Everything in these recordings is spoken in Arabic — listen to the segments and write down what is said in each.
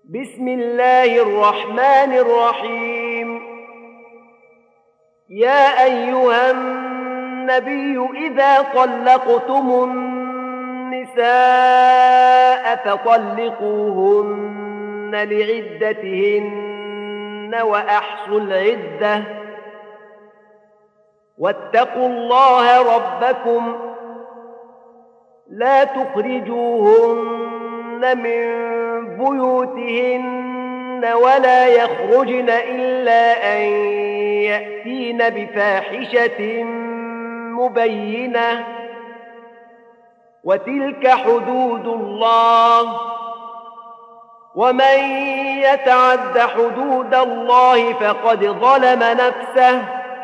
بسم الله الرحمن الرحيم. يا أيها النبي إذا طلقتم النساء فطلقوهن لعدتهن وأحصوا العدة واتقوا الله ربكم لا تخرجوهن من بيوتهن ولا يخرجن إلا أن يأتين بفاحشة مبينة وتلك حدود الله ومن يتعد حدود الله فقد ظلم نفسه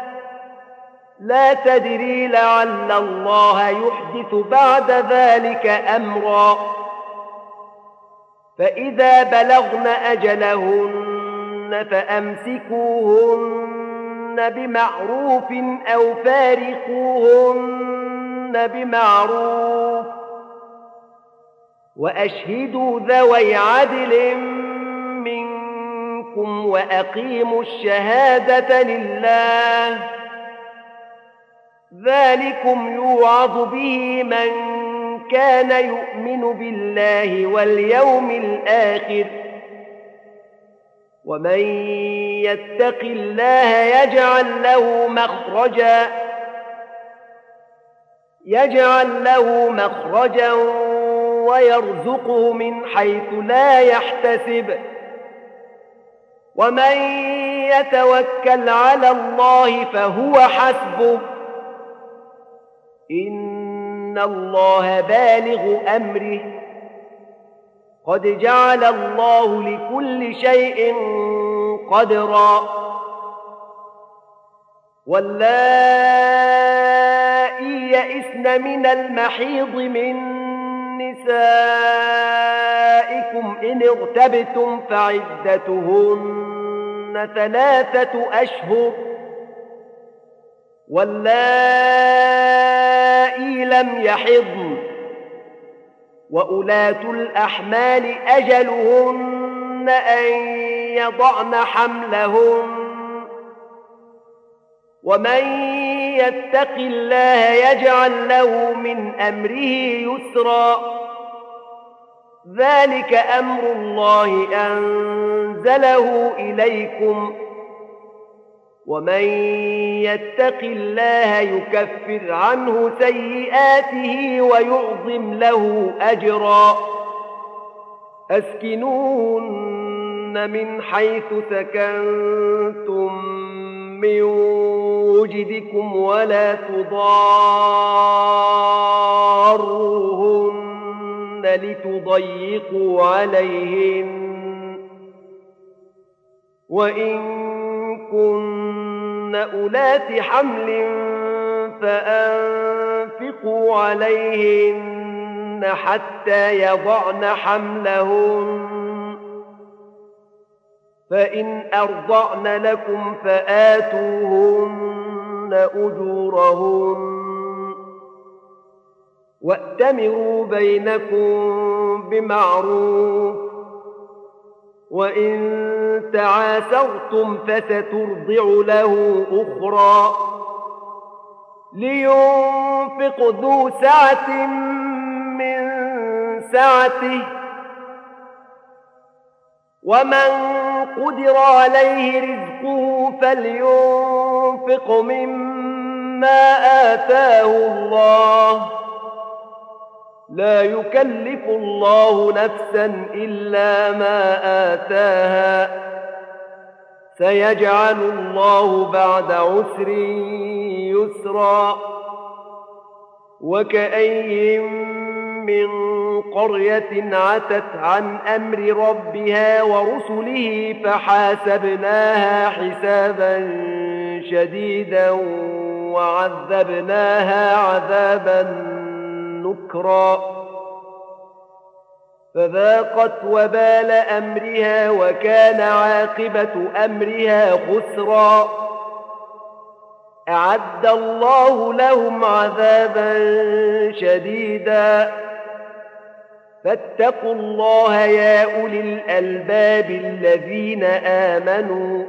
لا تدري لعل الله يحدث بعد ذلك أمرا. فإذا بلغن أجلهن فأمسكوهن بمعروف أو فارقوهن بمعروف وأشهدوا ذوي عدل منكم وأقيموا الشهادة لله ذلكم يوعظ به من كان يؤمن بالله واليوم الآخر ومن يتق الله يجعل له مخرجا ويرزقه من حيث لا يحتسب ومن يتوكل على الله فهو حسبه إن الله بالغ أمره قد جعل الله لكل شيء قدرا. واللائي يئسن من المحيض من نسائكم إن ارتبتم فعدتهن 3 أشهر واللائي لم يحضن وأولاة الأحمال أجلهن أن يضعن حملهن ومن يتق الله يجعل له من أمره يسرا ذلك أمر الله أنزله إليكم ومن يتق الله يكفر عنه سيئاته ويعظم له أجرا. أسكنوهن من حيث سكنتم من وجدكم ولا تضاروهن لتضيقوا عليهن وإن كن أولات حمل فأنفقوا عليهن حتى يضعن حملهن فإن أرضعن لكم فآتوهن أجورهن وأتمروا بينكم بمعروف وإن تعاسرتم فسترضع له أخرى لينفق ذو سعة من سعته ومن قدر عليه رزقه فلينفق مما آتاه الله لا يكلف الله نفسا إلا ما آتاها سيجعل الله بعد عسر يسرا. وكأين من قرية عتت عن أمر ربها ورسله فحاسبناها حسابا شديدا وعذبناها عذابا نكرا فذاقت وبال أمرها وكان عاقبة أمرها خسرا. أعد الله لهم عذابا شديدا فاتقوا الله يا أولي الألباب الذين آمنوا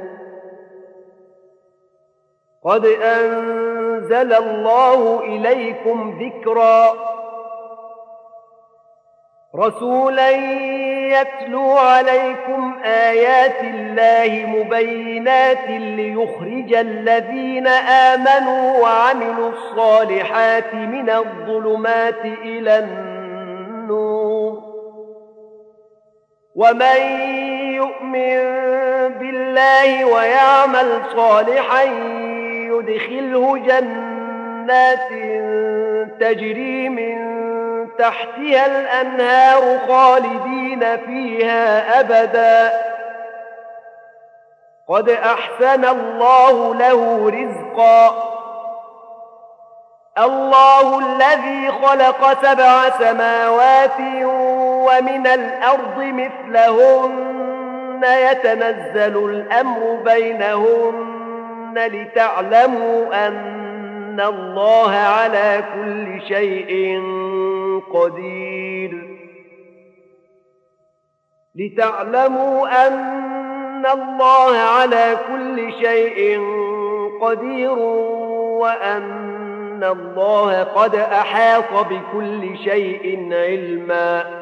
قد أنزل الله إليكم ذكرا رسولا يتلو عليكم آيات الله مبينات ليخرج الذين آمنوا وعملوا الصالحات من الظلمات إلى النور ومن يؤمن بالله ويعمل صالحا يدخله جنات تجري من تحتها الأنهار خالدين فيها أبدا قد أحسن الله له رزقا الله الذي خلق 7 سماوات ومن الأرض مثلهن يتنزل الأمر بينهن لتعلموا أن الله على كل شيء قدير لتعلموا أن الله على كل شيء قدير وأن الله قد أحاط بكل شيء علما